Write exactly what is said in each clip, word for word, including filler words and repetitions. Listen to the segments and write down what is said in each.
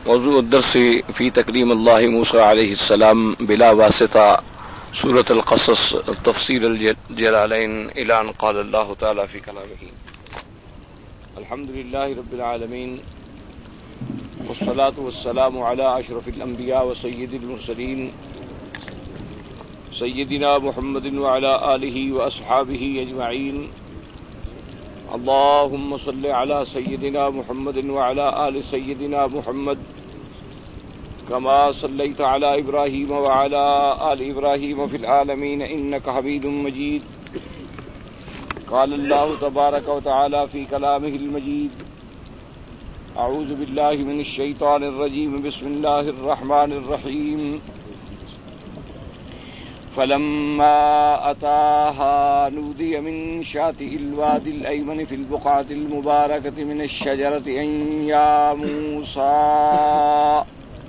موضوع الدرس في تكريم الله موسى عليه السلام بلا واسطة سورة القصص تفسير الجلالين إلى أن قال الله تعالى في كلامه الحمد لله رب العالمين والصلاة والسلام على أشرف الأنبياء وسيد المرسلين سيدنا محمد وعلى آله وأصحابه أجمعين اللهم صل على سيدنا محمد وعلى آل سيدنا محمد كما صليت على إبراهيم وعلى آل إبراهيم في العالمين إنك حميد مجيد. قال الله تبارك وتعالى في كلامه المجيد أعوذ بالله من الشيطان الرجيم بسم الله الرحمن الرحيم فلما أتاها نودي من شاطئ الوادي الأيمن في البقعة المباركة من الشجرة أن يا موسى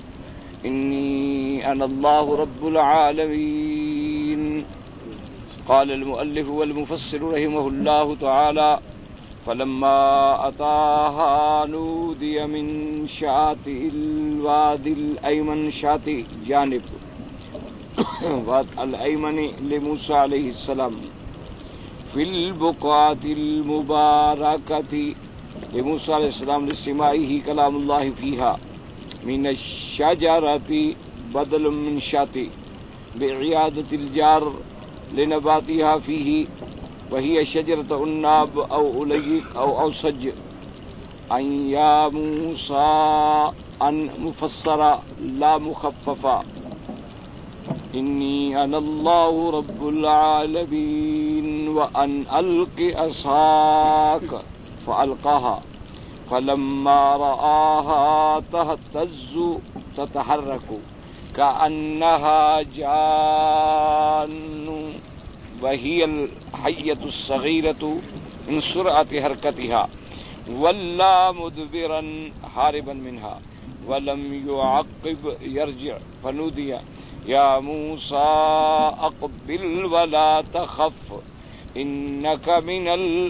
إني أنا الله رب العالمين. قال المؤلف والمفسر رحمه الله تعالى فلما أتاها نودي من شاطئ الوادي الأيمن شاطئ جانب واد الأيمن لموسى عليه السلام في البقعة المباركة لموسى عليه السلام لسماعه كلام الله فيها من الشجرة بدل من شاطئ بإعادة الجار لنباتها فيه وهي شجرة الناب أو أليق أو أوسج. أن يا موسى أن مفسر لا مخففا إني أنا الله رب العالمين وأن ألق عصاك فألقاها فلما رآها تهتز تتحرك كأنها جان وهي الحية الصغيرة من سرعة حركتها ولا مدبرا هاربا منها ولم يعقب يرجع فنودي يا موسى أقبل ولا تخف إنك من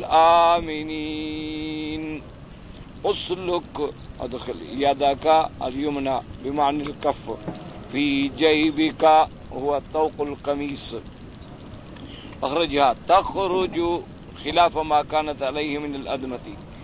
الآمنين. أسلك أدخل يدك اليمنى بمعنى الكف في جيبك هو طوق القميص أخرجها تخرج خلاف ما كانت عليه من الأدمة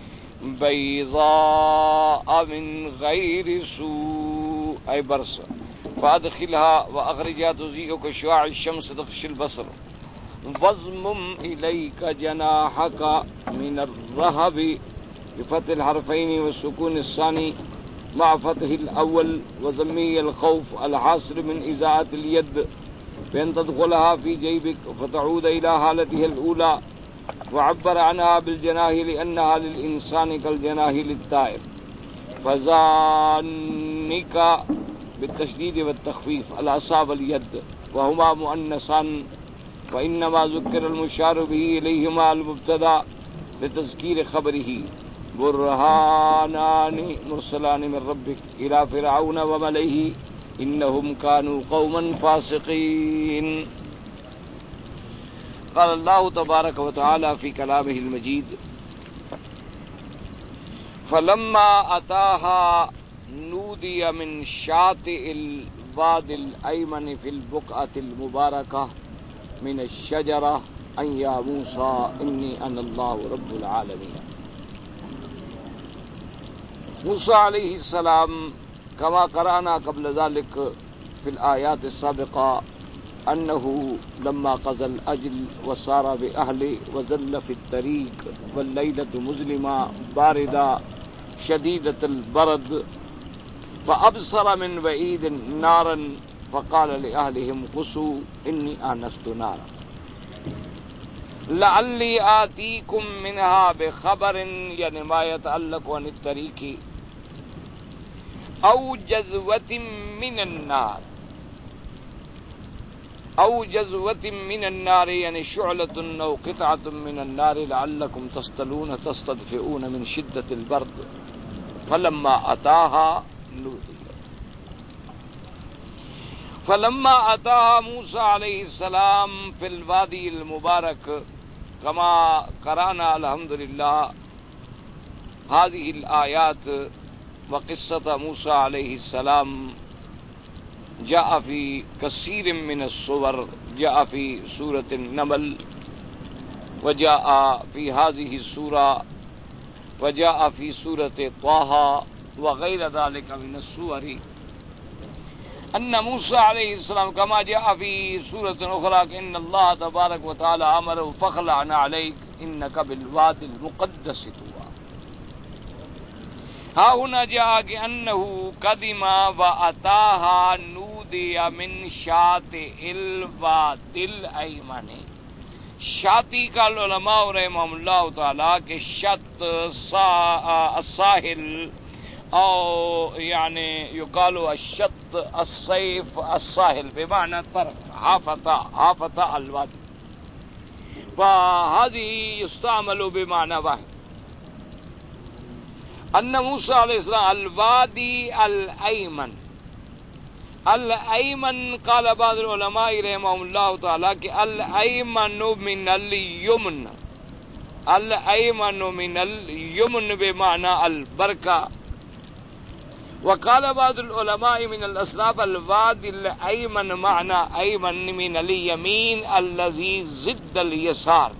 بيضاء من غير سوء أي برص فأدخلها وأخرجها تضيء كشعاع الشمس تغشي البصر. واضمم إليك جناحك من الرهب بفتح الحرفين والسكون الثاني مع فتح الأول وضمي الخوف الحاصل من إزاءة اليد بأن تدخلها في جيبك فتعود إلى حالتها الأولى. وعبر عنها بالجناح لأنها للإنسان كالجناح للطائر. فذانك بالتشديد والتخفيف العصا واليد وهما مؤنثان فإنما ذكر المشار به إليهما المبتدأ لتذكير خبره برهانان مرسلان من ربك إلى فرعون وملئه إنهم كانوا قوما فاسقين. قال الله تبارك وتعالى في كلامه المجيد فلما أتاها نودي من شاطئ الوادي الأيمن في البقعة المباركة من الشجرة أن يا موسى إني أنا الله رب العالمين. موسى عليه السلام كما قرأنا قبل ذلك في الآيات السابقة أنه لما قضى الأجل وصار بأهله وزل في الطريق والليلة مظلمة باردة شديدة البرد فأبصر من بعيد نارا فقال لأهلهم قصوا إني آنست نارا لعلی آتیکم منها بخبر یعنی ما يتعلق عن الطریق او جذوة من النار او جذوة من النار یعنی شعلة او قطعة من النار لعلکم تصطلون تستدفئون من شدة البرد. فلما اتاها نودی فلما اتاها موسى علیہ السلام فی الوادی المبارک كما قرانا الحمد لله هذه الآيات وقصة موسى عليه السلام جاء في كثير من الصور، جاء في سورة النمل، وجاء في هذه السورة، وجاء في سورة طه وغير ذلك من السور، أن موسى عليه السلام كما جاء في سورة أخرى إن الله تبارك وتعالى أمره فاخلع عليك إنك بالواد المقدس طوى. ها هنا جاء أنه قدم وأتاها نودي من شاطئ الواد الأيمن. شاطئ کا علماء رحمہ اللہ تعالیٰ کے شط الساحل او یعنی یقال الشط الصيف الساحل بمعنى طرف حافظ حافظ الوادي، فهذه يستعمل بمعنى واحد. ان موسى عليه السلام الوادي الايمن، الایمن قال بعض العلماء رحمهم اللہ تعالی کہ الایمن من الیمن، الایمن من الیمن بمعنى البرکہ. وقال بعض العلماء من الاسلاف الوادي الايمن معنى ايمن من اليمين الذي ضد اليسار،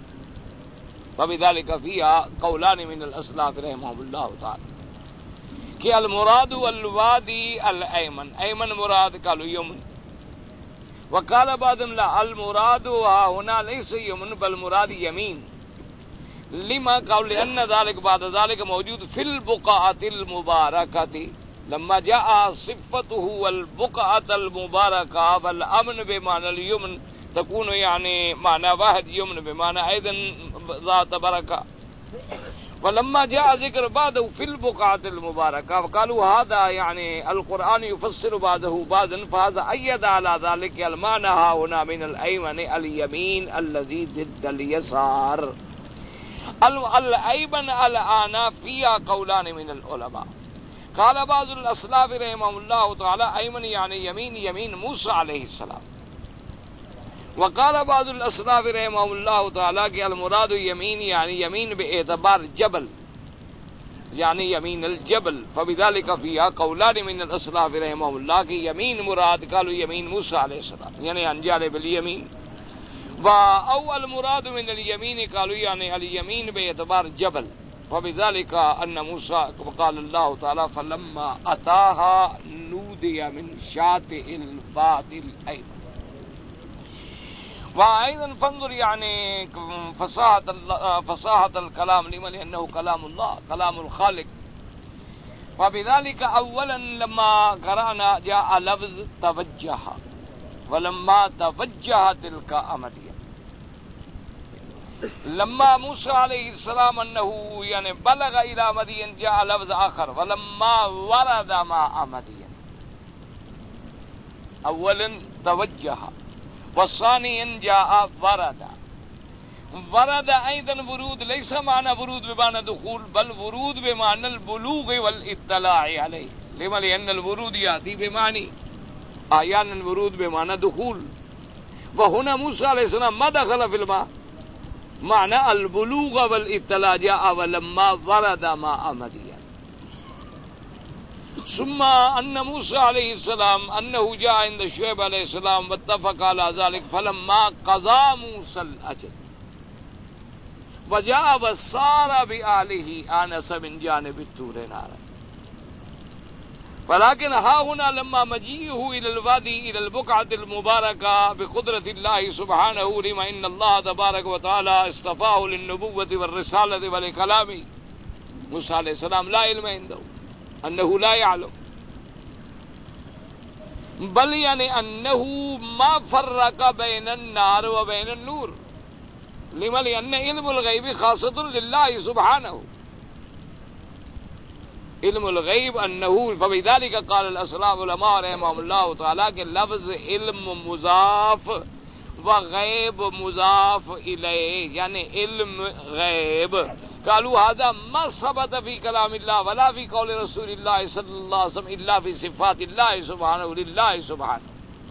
فبذلك فيها قولان من الاسلاف رحمهم الله تعالى کہ المراد الوادی الایمن، ایمن مراد قالوا یمن. وقال بعضهم لا المراد هنا ليس یمن بل مراد یمین، لما قالوا لأن ذلك بعد ذلك موجود في البقعة المباركة، لما جاء صفته والبقعة المباركة والأمن بمعنى اليمن تكون يعني معنى واحد، يمن بمعنى أيضا ذات بركة. ولما جاء ذكر بعده في البقعة المباركة وقالوا هذا يعني القرآن يفسر بعده بعضا، فهذا أيد على ذلك المعنى هنا من الأيمن اليمين الذي ضد اليسار. الأيمن الآن فيها قولان من العلماء. قال بعض الأسلاف رحمهم الله تعالى أيمن يعني يمين، يمين موسى عليه السلام. وقال بعض الاسلاف رحمهم اللہ تعالیٰ کہ المراد یمین يعني یمین باعتبار جبل، یعنی یمین الجبل، فبذلك فيها قولان من الاسلاف رحمهم اللہ کہ یمین مراد قالوا یمین موسیٰ علیہ السلام یعنی انجال بالیمین، او المراد من الیمین قالوا يعني الیمین باعتبار جبل، فبذلك ان موسیٰ قال اللہ تعالیٰ فلما اتاها نودي من شاطئ الوادي الايمن. وأيضا فانظر يعني فصاحة فصاحة الكلام لما لأنه كلام الله كلام الخالق. فبذلك أولا لما قرأنا جاء لفظ توجه، ولما توجه تلك أمدية، لما موسى عليه السلام أنه يعني بلغ إلى مدين جاء لفظ آخر ولما ورد ماء مدين. أولا توجه، والثانيا جاء ورد. ورد ايضا ورود ليس معنى ورود بمعنى دخول بل ورود بمعنى البلوغ والاطلاع عليه، لما لأن الورود يأتي بمعنى احيانا الورود بمعنى دخول، وهنا موسى عليه السلام ما دخل في الماء، معنى البلوغ والاطلاع جاء ولما ورد ماء مدين. ثم ان موسى عليه السلام انه جاء عند شعيب عليه السلام واتفق على ذلك فلما قضى موسى الاجل وجاء وسار بآله آنس من جانب الطور نارا. ولكن ها هنا لما مجيئه الى الوادي الى البقعة المباركة بقدرة الله سبحانه، لما ان الله تبارك وتعالى اصطفاه للنبوة والرسالة والكلام. موسى عليه السلام لا علم عنده انه لا يعلم، بل يعني انه ما فرق بين النار وبين النور، لما لان علم الغيب خاصة لله سبحانه، علم الغيب انه. فبذلك قال الاسلاف علماء رحمهم الله تعالى کہ لفظ علم مضاف وغیب مضاف الیہ یعنی علم غیب. قالوا هذا ما ثبت في كلام الله ولا في قول رسول الله صلى الله عليه وسلم الا في صفات الله سبحانه لله سبحانه.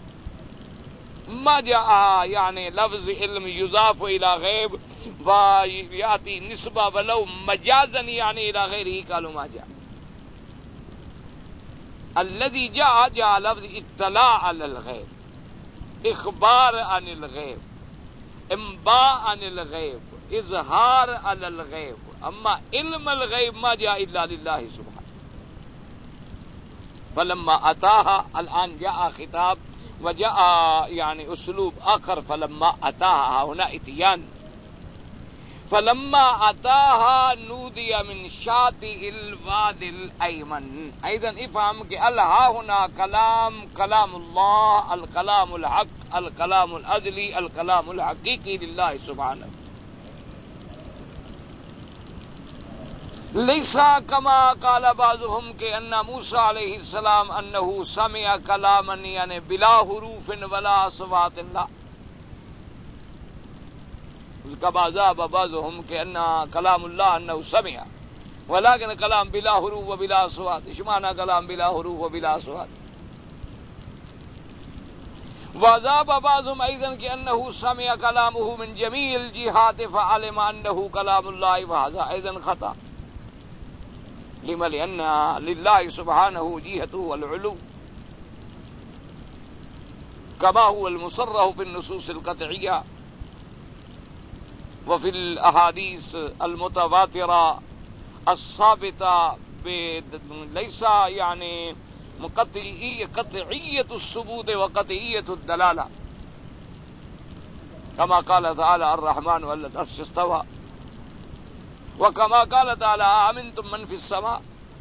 ما جاء يعني لفظ علم يضاف الى غيب وياتي نسبه ولو مجازا يعني الى غيره، قالوا ما جاء. الذي جاء جاء لفظ اطلاع علی الغیب، اخبار عن الغیب، انباء عن الغیب، اظہار علی الغیب، اما علم الغیب ما جاء الا للہ سبحانہ. فلما اتاها، الان جاء خطاب وجاء يعني اسلوب آخر، فلما اتاها هنا اتيان، فلما اتاها نودي من شاطئ الواد الايمن. ايضا افهم کہ الها هنا كلام كلام الله، الكلام الحق، الكلام الازلي، الكلام الحقيقي لله سبحانه. لیسا کما قال بعضهم کہ ان موسیٰ علیہ السلام انه سمع کلاما یعنی بلا حروف ولا اصوات لا، كما ذهب بعضهم کہ ان کلام اللہ انه سمع ولكن کلام بلا حروف وبلا اصوات. ايش معنى کلام بلا حروف وبلا اصوات؟ وذهب بعضهم ايضا کہ انه سمع كلامه من جميع الجهات فعلم انه كلام الله، وهذا ايضا خطأ. لما لأن لله سبحانه جهته والعلو كما هو المصرح في النصوص القطعية وفي الأحاديث المتواترة الثابتة، ليس يعني قطعية قطعية الثبوت وقطعية الدلالة، كما قال تعالى الرحمن على العرش استوى، وكما قال تعالى آمنتم من في السماء.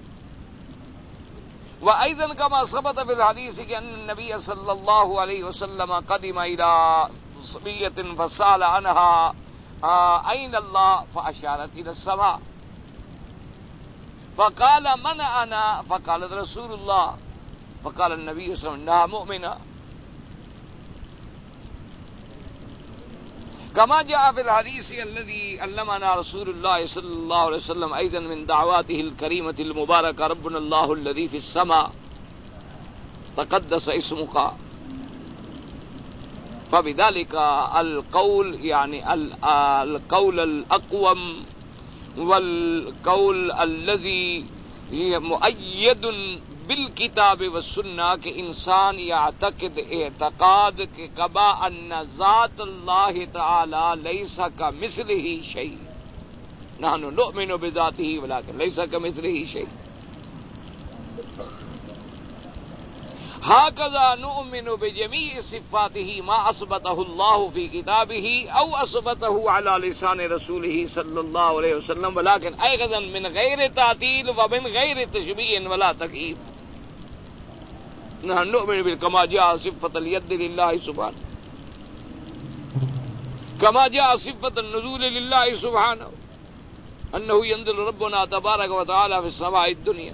وأيضا كما ثبت في الحديث أن النبي صلى الله عليه وسلم قدم إلى صبية فسأل عنها أين الله فأشارت إلى السماء، فقال من أنا؟ فقالت رسول الله، فقال النبي صلى الله عليه وسلم إنها مؤمنة. كما جاء في الحديث الذي علمنا رسول الله صلى الله عليه وسلم أيضا من دعواته الكريمة المباركة ربنا الله الذي في السماء تقدس اسمك. فبذلك القول يعني القول الأقوم والقول الذي مؤيد بالکتاب والسنہ کہ انسان یعتقد اعتقاد کہ کما ان ذات اللہ تعالی لیس کمثلہ شیء، نحن نؤمن بذاتہ ولکن لیس کمثلہ شیء. ہکذا نؤمن بجمیع صفاتہ ما اثبتہ اللہ فی کتابہ او اثبتہ علی لسان رسولہ صلی اللہ علیہ وسلم، ولکن ایضا من غیر تعطیل ومن غیر تشبیہ ولا تکییف. نحن نؤمن كما جاء صفة اليد لله سبحانه، كما جاء صفة النزول لله سبحانه أنه ينزل ربنا تبارك وتعالى في السماء الدنيا.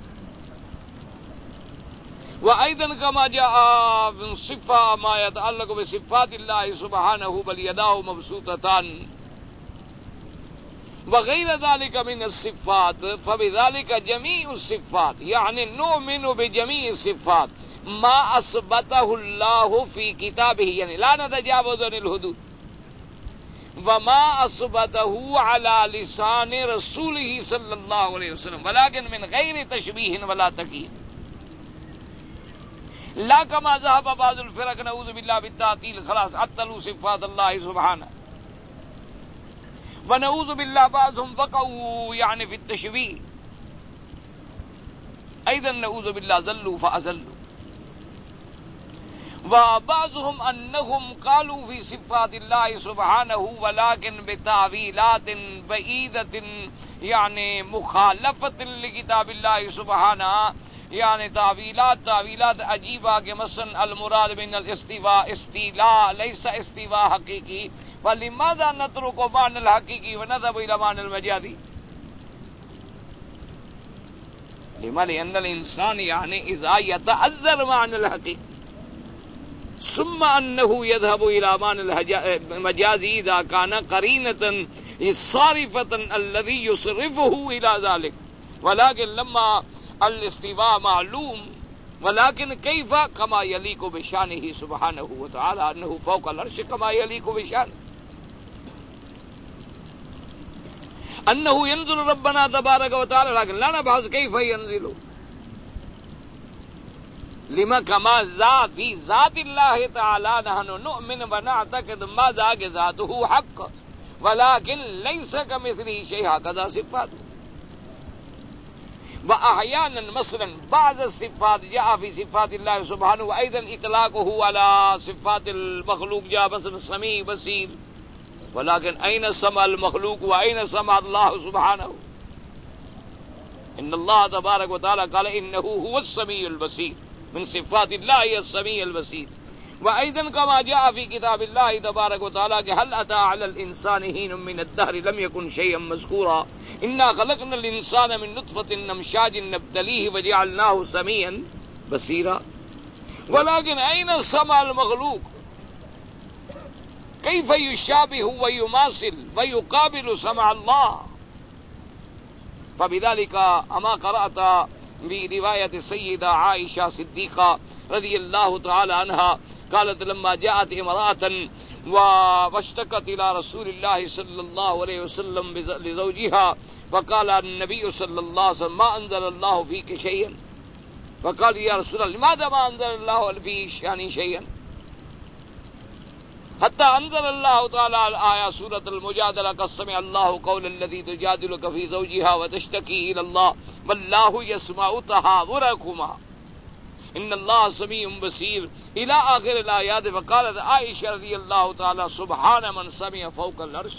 وأيضا كما جاء من صفة ما يتعلق بصفات الله سبحانه بل يداه مبسوطتان وغير ذلك من الصفات. فبذلك جميع الصفات يعني نؤمن بجميع الصفات ما أثبته الله في كتابه، يعني لا نتجاوز عن الحدود، وما أثبته على لسان رسوله صلى الله عليه وسلم ولكن من غير تشبيه ولا تكييف. لا كما ذهب بعض الفرق نعوذ بالله بالتعطيل، خلاص عطلوا صفات الله سبحانه، ونعوذ بالله بعضهم وقعوا يعني في التشبيه، ايضا نعوذ بالله ذلوا فاذلوا. وبعضهم انهم قالوا في صفات الله سبحانه ولكن بتاويلات بعيدة يعني مخالفة لكتاب الله سبحانه، يعني تعویلات تعویلات عجیبہ کہ مثلا المراد من الاستواء استیلاء ليس استواء حقیقی، فلماذا نترك معنى الحقيقي ونذهب الى معنى المجازي؟ لما لأن الإنسان يعني إذا يتعذر معنى الحقيقي ثم أنه يذهب إلى معنى المجازي إذا كان قرينة صارفة الذي يصرفه إلى ذلك. ولكن لما الاستواء معلوم، ولكن كيف؟ كما يليق بشانه سبحانه وتعالى أنه فوق العرش كما يليق بشانه، أنه ينزل ربنا تبارك وتعالى، لكن لا نبحث كيف ينزل. لما كما ذات في ذات الله تعالى نحن نؤمن ونعتقد ما ذاك ذاته حق ولكن ليس كمثله شيء هكذا صفاته. وأحيانا مثلا بعض الصفات جاء في صفات الله سبحانه وأيضا إطلاقه على صفات المخلوق جاء مثلا سميع بصير، ولكن أين سمع المخلوق وأين سمع الله سبحانه؟ إن الله تبارك وتعالى قال إنه هو السميع البصير، من صفات الله السميع البصير. وأيضا كما جاء في كتاب الله تبارك وتعالى هل أتى على الإنسان حين من الدهر لم يكن شيئا مذكورا إنا خلقنا الإنسان من نطفة نمشاج نبتليه وجعلناه سميعا بصيرا. ولكن أين سمع المخلوق؟ كيف يشابه ويماثل ويقابل سمع الله؟ فبذلك أما قرأت برواية السيدة عائشة صديقة رضي الله تعالى عنها قالت لما جاءت امرأة واشتكت إلى رسول الله صلى الله عليه وسلم لزوجها فقال النبي صلى الله عليه وسلم ما أنزل الله فيك شيئا، فقال يا رسول الله لماذا ما أنزل الله فيك يعني شيئا؟ حتى أنزل الله تعالى الآية سورة المجادلة قد سمع الله قول الذي تجادلك في زوجها وتشتكي إلى الله والله يسمع تحاوركما إن الله سميع بصير إلى آخر الآيات. فقالت عائشة رضي الله تعالى سبحان من سمع فوق العرش،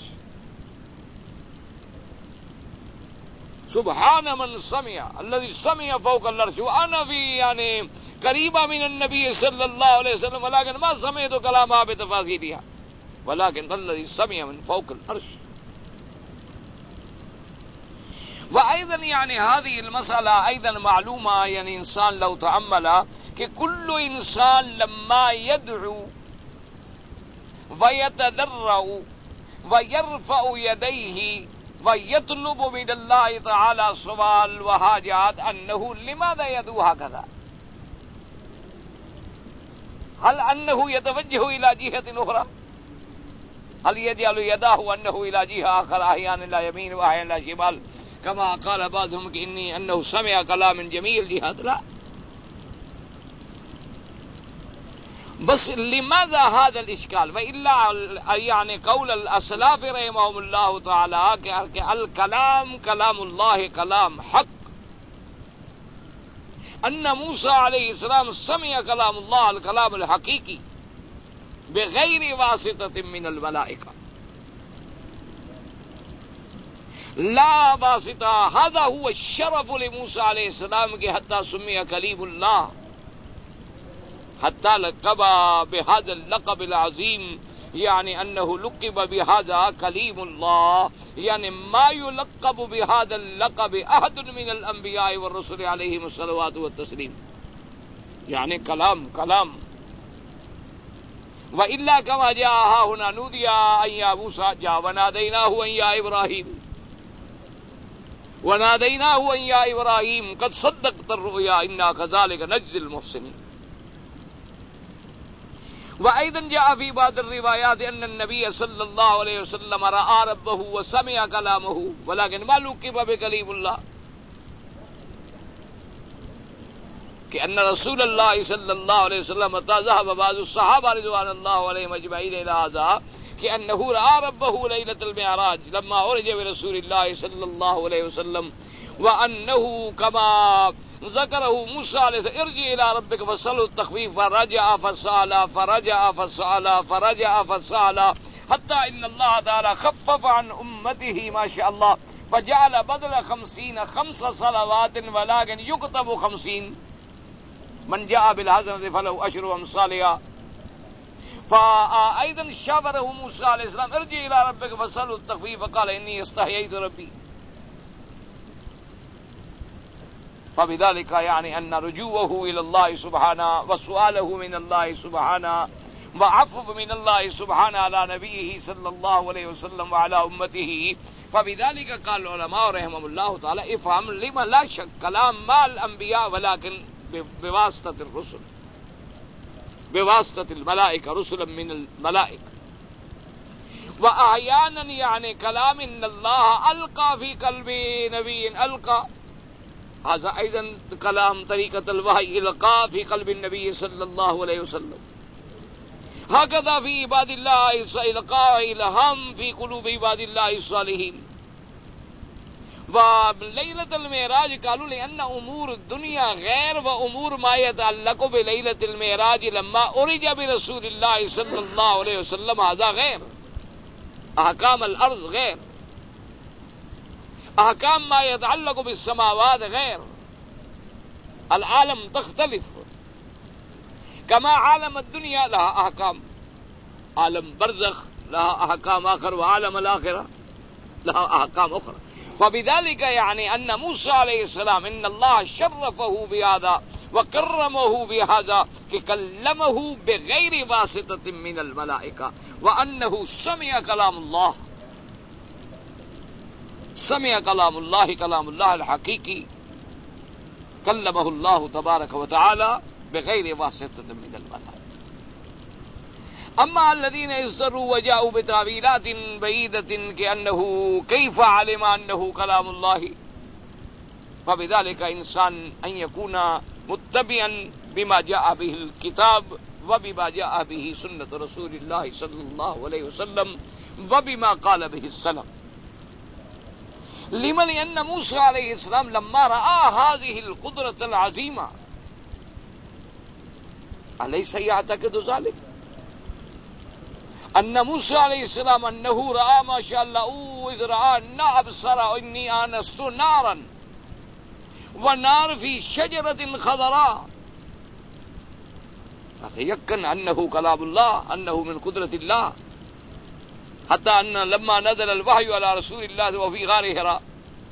سبحان من سمع الذي سمع فوق العرش. وأنا في يعني قريبة من النبي صلى الله عليه وسلم ولكن ما سمعت كلامها بتفاصيلها، ولكن الذي سمع من فوق العرش. وأيضا يعني هذه المسألة أيضا معلومة يعني إنسان لو تأمل کہ كل إنسان لما يدعو ويتضرع ويرفع يديه ويطلب من الله تعالى سؤال وحاجات أنه لماذا يدعو هكذا؟ هل أنه يتوجه إلى جهة أخرى؟ هل يجعل يداه أنه إلى جهة آخر أحيانا إلى يمين وأحيانا إلى شمال كما قال بعضهم إني أنه سمع كلام جميل جهات؟ لا، بس لماذا هذا الإشكال؟ وإلا يعني قول الأسلاف رحمهم الله تعالى کہ الكلام كلام الله كلام حق، أن موسى عليه السلام سمع كلام الله الكلام الحقيقي بغير واسطة من الملائكة، لا واسطة. هذا هو الشرف لموسى عليه السلام کہ حتى سمي كليم الله، حتى لقب بهذا اللقب العظيم يعني أنه لقب بهذا كليم الله، يعني ما يلقب بهذا اللقب أحد من الأنبياء والرسل عليهم الصلوات والتسليم، يعني كلام كلام. وإلا كما جاء هنا نودي أن يا موسى جاء وناديناه أن يا إبراهيم وناديناه أن يا إبراهيم قد صدقت الرؤيا إنا كذلك نجزي المحسنين. وأيضا جاء في بعض الروايات أن النبي صلى الله عليه وسلم رأى ربه وسمع كلامه ولكن ما لقب بكليم الله، كأن رسول الله صلى الله عليه وسلم ذهب بعض الصحابة رضوان الله عليهم أجمعين إلى هذا كأنه رأى ربه ليلة المعراج لما عرج برسول الله صلى الله عليه وسلم، وأنه كما ذكره موسى عليه السلام ارجع إلى ربك فاسأله التخفيف فرجع فسأل فرجع فسأل فرجع فسأل حتى إن الله تعالى خفف عن أمته ما شاء الله فجعل بدل خمسين خمس صلوات ولكن يكتب خمسين، من جاء بالحسنة فله أشر أمثالها. فأيضا شاوره موسى عليه السلام ارجع إلى ربك فاسأله التخفيف فقال إني استحييت ربي. فبذلك يعني أن رجوعه إلى الله سبحانه وسؤاله من الله سبحانه وعفو من الله سبحانه على نبيه صلى الله عليه وسلم وعلى أمته. فبذلك قال العلماء رحمهم الله تعالى افهم لما لا شك كلام مع الأنبياء ولكن بواسطة الرسل، بواسطة الملائكة، رسلا من الملائكة. وأحيانا يعني كلام إن الله ألقى في قلب نبي ألقى هذا أيضا كلام طريقة الوحي إلقاء في قلب النبي صلى الله عليه وسلم. هكذا في عباد الله إلقاء إلهام في قلوب عباد الله الصالحين. وليلة المعراج قالوا لأن أمور الدنيا غير وأمور ما يتعلق بليلة المعراج لما أرج برسول الله صلى الله عليه وسلم هذا غير. أحكام الأرض غير، أحكام ما يتعلق بالسماوات غير، العالم تختلف. كما عالم الدنيا لها أحكام، عالم برزخ لها أحكام آخر، وعالم الآخرة لها أحكام أخرى. فبذلك يعني أن موسى عليه السلام إن الله شرفه بهذا وكرمه بهذا كلمه بغير واسطة من الملائكة، وأنه سمع كلام الله، سمع كلام الله، كلام الله الحقيقي، كلمه الله تبارك وتعالى بغير واسطة من الملائكة. أما الذين ازدروا وجاءوا بتاويلات بعيدة كأنه كيف علم أنه كلام الله، فبذلك إنسان أن يكون متبعا بما جاء به الكتاب وبما جاء به سنة رسول الله صلى الله عليه وسلم وبما قال به السلف. لما؟ لأن موسى عليه السلام لما رأى هذه القدرة العظيمة أليس يعتقد ذلك؟ أن موسى عليه السلام أنه رأى ما شاء الله إذ رأى أن أبصر إني آنست نارا ونار في شجرة خضراء، فتيقن أنه كلام الله، أنه من قدرة الله، حتى أن لما نزل الوحي على رسول الله وفي غار حراء،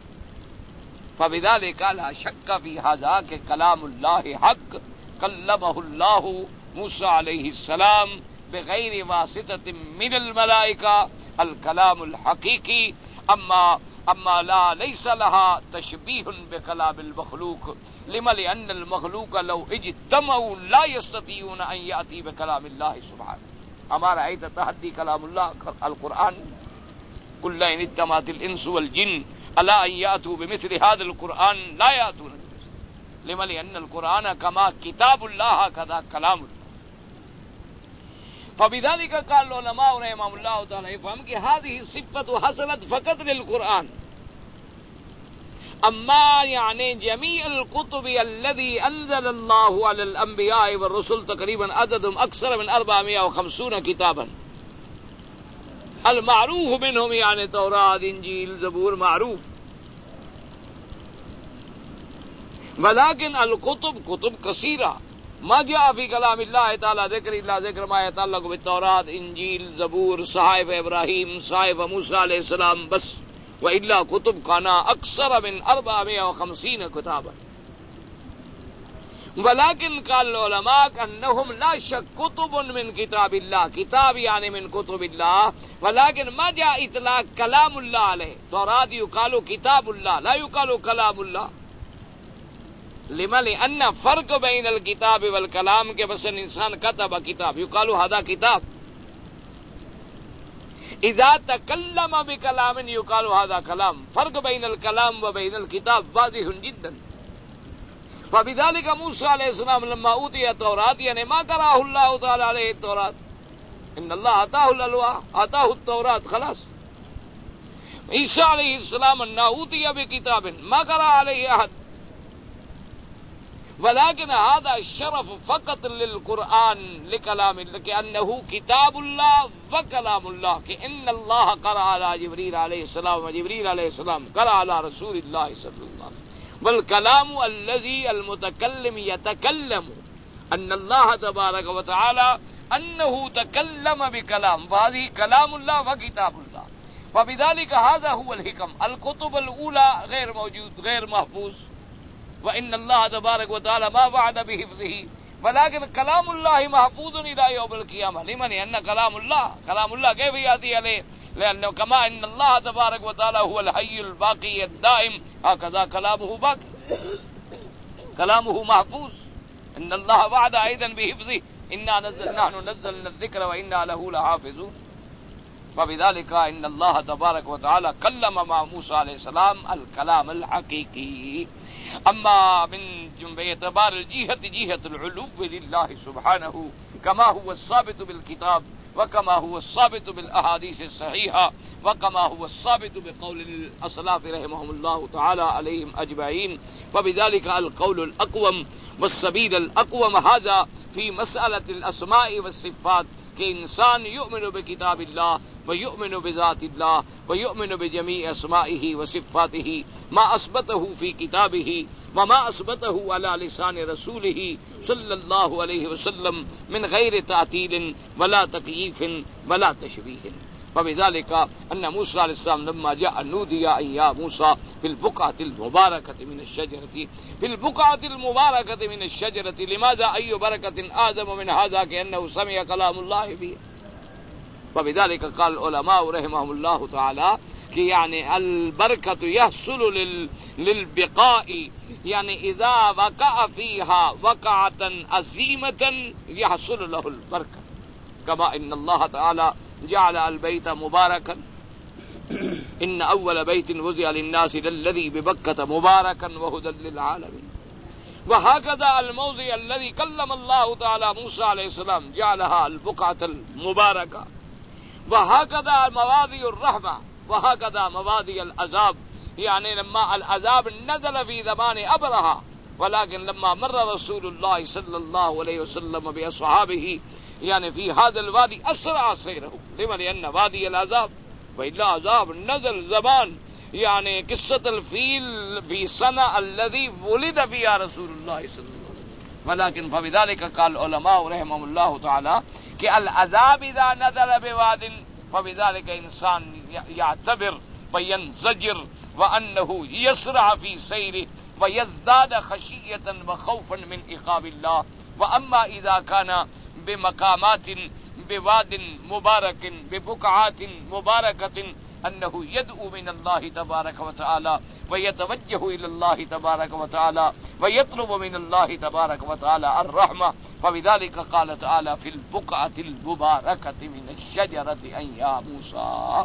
فبذلك لا شك في هذا کہ كلام الله حق، كلمه الله موسى عليه السلام بغير واسطة من الملائكة، الكلام الحقيقي. أما أما لا ليس لها تشبيه بكلام المخلوق. لما؟ لأن المخلوق لو اجتمعوا لا يستطيعون أن يأتي بكلام الله سبحانه. أما رأيت تحدي كلام الله القرآن؟ قل لئن اجتمعت الإنس والجن على أن يأتوا بمثل هذا القرآن لا يأتون. لما؟ لأن القرآن كما كتاب الله هكذا كلام الله. فبذلك قال العلماء رحمهم الله تعالى يفهم کہ هذه الصفة حصلت فقط للقرآن. أما يعني جميع الكتب الذي أنزل الله على الأنبياء والرسل تقريبا عددهم أكثر من أربعمائة وخمسين كتابا، المعروف منهم يعني توراة إنجيل زبور معروف، ولكن الكتب كتب كثيرة ما جاء في كلام الله تعالى ذكر إلا ذكر ما يتعلق بالتوراة إنجيل زبور صحائف إبراهيم صحائف موسى عليه السلام بس، وإلا كتب كان أكثر من أربعمائة وخمسين كتابا. ولكن قال العلماء أنهم لا شك كتب من كتاب الله، كتاب يعني من كتب الله، ولكن ما جاء إطلاق كلام الله عليه. توراة يقال كتاب الله لا يقال كلام الله. لما؟ لأن فرق بين الكتاب والكلام کے بس انسان كتب كتاب يقال هذا كتاب، إذا تكلم بكلام يقال هذا كلام. فرق بين الكلام وبين الكتاب واضح جدا. فبذلك موسى عليه السلام لما أوتي التوراة يعني ما قرأه الله تعالى عليه التوراة، إن الله آتاه الألواح آتاه التوراة خلاص. عيسى عليه السلام أنه أوتي بكتاب ما قرأ عليه أحد، ولكن هذا الشرف فقط للقرآن لكلام الله كأنه كتاب الله وكلام الله، كأن الله قرأ على جبريل عليه السلام وجبريل عليه السلام قرأ على رسول الله صلى الله عليه وسلم. والكلام الذي المتكلم يتكلم أن الله تبارك وتعالى أنه تكلم بكلام، وهذه كلام الله وكتاب الله. فبذلك هذا هو الحكم. الكتب الأولى غير موجود غير محفوظ، وإن الله تبارك وتعالى ما وعد بحفظه، ولكن كلام الله محفوظ إلى يوم القيامة. لمن؟ أن كلام الله كلام الله كيف يأتي عليه؟ لأنه كما أن الله تبارك وتعالى هو الحي الباقي الدائم، هكذا كلامه باقي، كلامه محفوظ. إن الله وعد أيضا بحفظه، إنا نزل نحن نزلنا الذكر وإنا له لحافظون. فبذلك إن الله تبارك وتعالى كلم مع موسى عليه السلام الكلام الحقيقي. أما من باعتبار الجهة جهة العلو لله سبحانه كما هو الثابت بالكتاب وكما هو الثابت بالأحاديث الصحيحة وكما هو الثابت بقول الأسلاف رحمهم الله تعالى عليهم أجمعين، وبذلك القول الأقوم والسبيل الأقوم هذا في مسألة الأسماء والصفات، کہ انسان یؤمن بکتاب اللہ ویؤمن بذات اللہ ویؤمن بجمیع اسمائه وصفاته ما اثبته في كتابه وما اثبته على لسان رسوله صلی اللہ علیہ وسلم من غیر تعطیل ولا تکییف ولا تشبیہ. فبذلك ان موسى علیہ السلام لما جاء نودي يا موسى في البقعة المباركة من الشجرة في البقعة المباركة من الشجرة لماذا أي بركة آدم من هذا كأنه سمع كلام الله فيه. فبذلك قال العلماء رحمهم الله تعالى کہ یعنی البرکت یحصل لل للبقاء، یعنی اذا وقع فيها وقعة عظیمة يحصل له البرکت، كما ان الله تعالى جعل البيت مباركا ان اول بيت وضع للناس للذي ببكة مباركا وهدى للعالمين. وهكذا الموضع الذي كلم الله تعالى موسى عليه السلام جعلها البقعة المباركة. وهكذا مواضع الرحمة وهكذا مواضع العذاب، يعني لما العذاب نزل في زمان أبرهة ولكن لما مر رسول الله صلى الله عليه وسلم بأصحابه يعني في هذا الوادي أسرع سيره. لما؟ لأن وادي العذاب وإلا عذاب نزل زمان يعني قصة الفيل في سنة الذي ولد فيها رسول الله صلى الله عليه وسلم. ولكن فبذلك قال العلماء رحمهم الله تعالى کہ العذاب اذا نزل بواد فبذلك انسان يعتبر وينزجر وانه يسرع في سيره ويزداد خشية وخوفا من عقاب الله. واما اذا كان بمقامات بواد مبارك ببقعات مباركة انه يدعو من الله تبارك وتعالى ويتوجه الى الله تبارك وتعالى ويطلب من الله تبارك وتعالى الرحمة. فبذلك قال تعالى في البقعة المباركة من الشجرة أن يا موسى.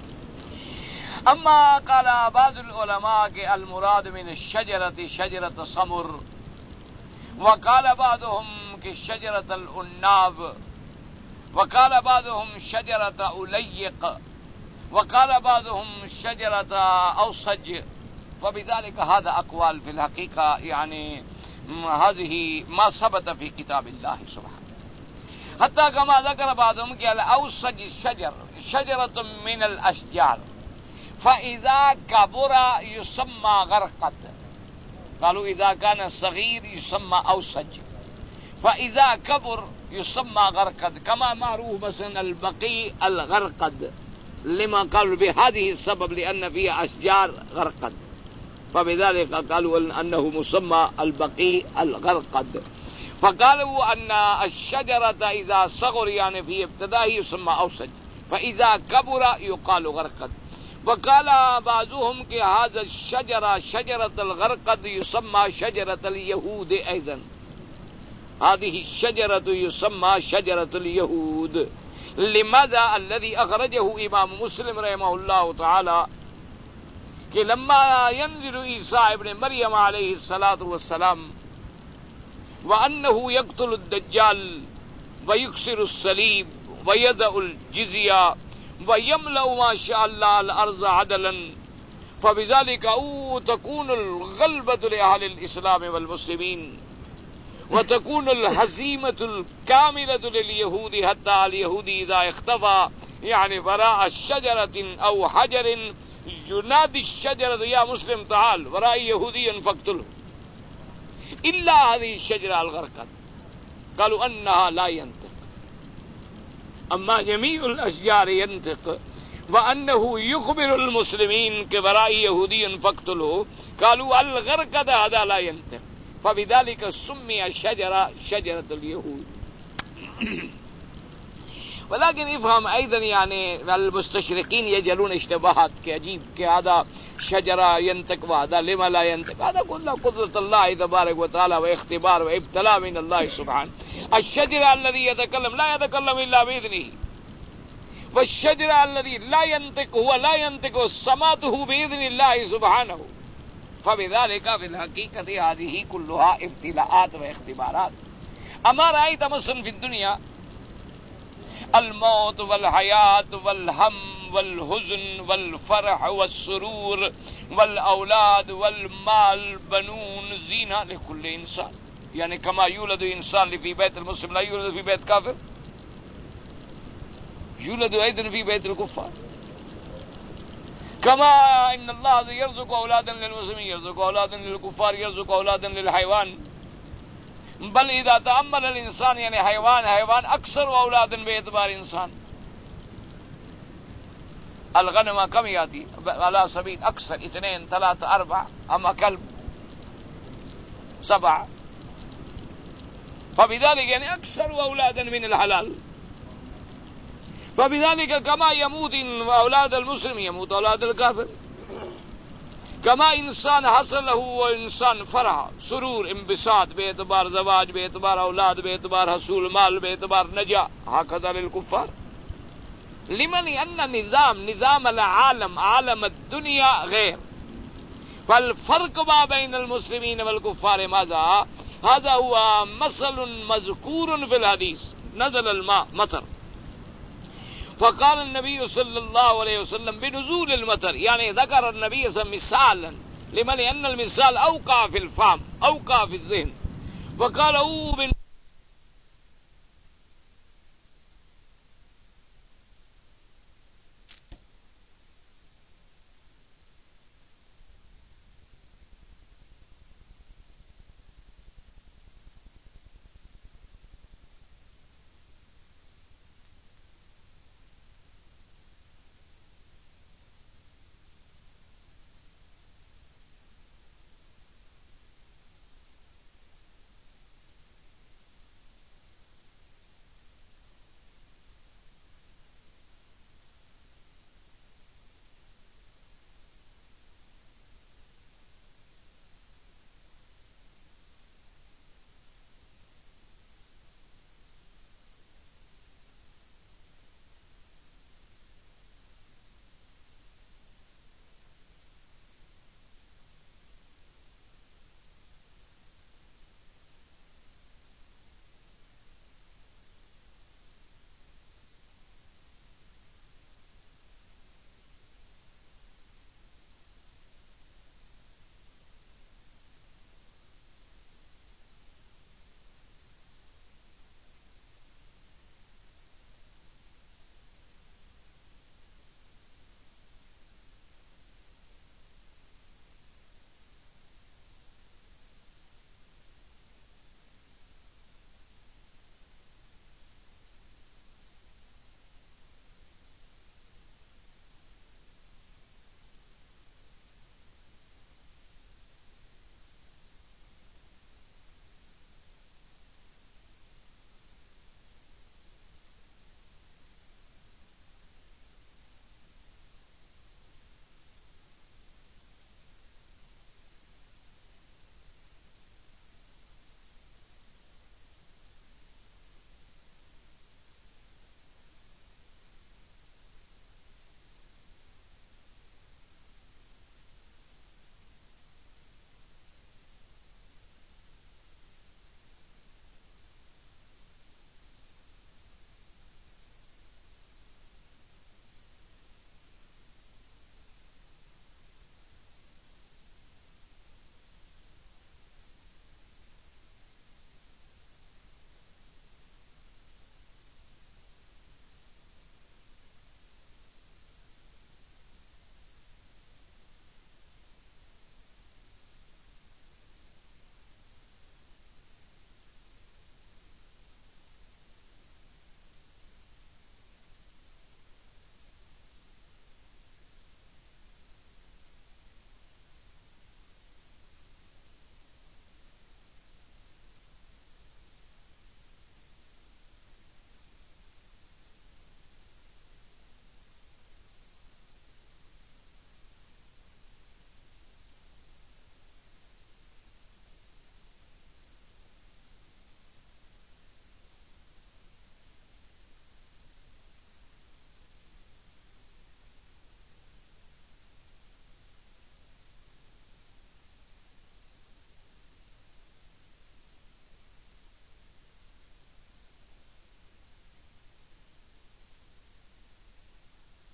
أما قال بعض العلماء المراد من الشجرة شجرة سمر، وقال بعضهم كشجرة الأناب، وقال بعضهم شجرة أليق، وقال بعضهم شجرة أوسج. فبذلك هذا أقوال في الحقيقة يعني هذه ما ثبت في كتاب الله سبحانه. حتى كما ذكر بعضهم کہ الأوسج الشجر شجرة من الأشجار فإذا كبر يسمى غرقد. قالوا إذا كان صغير يسمى أوسج فإذا كبر يسمى غرقد، كما معروف مثلا البقيع الغرقد لما قالوا بهذه السبب لأن فيها أشجار غرقد، فبذلك قالوا أنه مسمى البقيع الغرقد. فقالوا أن الشجرة إذا صغر يعني في ابتدائه يسمى أوسج فإذا كبر يقال غرقد. وقال بعضهم کہ هذا الشجرة شجرة الغرقد يسمى شجرة اليهود أيضا. هذه الشجرة يسمى شجرة اليهود. لماذا؟ الذي أخرجه إمام مسلم رحمه الله تعالى کہ لما ينزل عيسى ابن مريم عليه الصلاة والسلام وأنه يقتل الدجال ويكسر الصليب ويدع الجزية ويملأ ما شاء الله الأرض عدلا، فبذلك أو تكون الغلبة لأهل الإسلام والمسلمين وتكون الهزيمة الكاملة لليهود حتى اليهود إذا اختفى يعني وراء الشجرة أو حجر ينادي الشجرة يا مسلم تعال وراء يهودي فاقتله إلا هذه الشجرة الغرقد. قالوا أنها لا ينطق، أما جميع الأشجار ينطق. وأنه يخبر المسلمين كوراء يهودي فاقتله، قالوا الغرقد هذا لا ينطق، فبذلك سمي شجرة شجرة اليهود. ولكن افهم ايضا يعني المستشرقين يجعلون اشتباهات كعجيب كهذا شجرة ينطق وهذا لما لا ينطق. هذا كله قدرة الله تبارك وتعالى واختبار وابتلاء من الله سبحانه. الشجرة الذي يتكلم لا يتكلم إلا بإذنه، والشجرة الذي لا ينطق هو لا ينطق سماته بإذن الله سبحانه. فبذلك في الحقيقة هذه كلها ابتلاءات واختبارات. أما رأيت مثلا في الدنيا الموت والحياة والهم والحزن والفرح والسرور والأولاد والمال بنون زينة لكل إنسان، يعني كما يولد إنسان في بيت المسلم لا يولد في بيت كافر، يولد أيضا في بيت الكفار. كما إن الله يرزق أولادا للمسلمين يرزق أولادا للكفار يرزق أولادا للحيوان، بل إذا تأمل الإنسان يعني حيوان حيوان أكثر أولادا باعتبار إنسان. الغنم كم يأتي على سبيل أكثر اثنين ثلاثة أربعة، أما كلب سبعة، فبذلك يعني أكثر أولادا من الحلال. فبذلك كما يموت أولاد المسلم يموت أولاد الكافر، كما إنسان حصل له إنسان فرح سرور انبساط باعتبار زواج باعتبار أولاد باعتبار حصول مال باعتبار نجاة، هكذا للكفار. لمن أن نظام نظام العالم عالم الدنيا غير، فالفرق ما بين المسلمين والكفار ماذا؟ هذا هو مثل مذكور في الحديث. نزل الماء مطر، فقال النبي صلى الله عليه وسلم بنزول المطر، يعني ذكر النبي صلى الله عليه وسلم مثالا لمن أن المثال أوقع في الفهم أوقع في الذهن، فقال أوه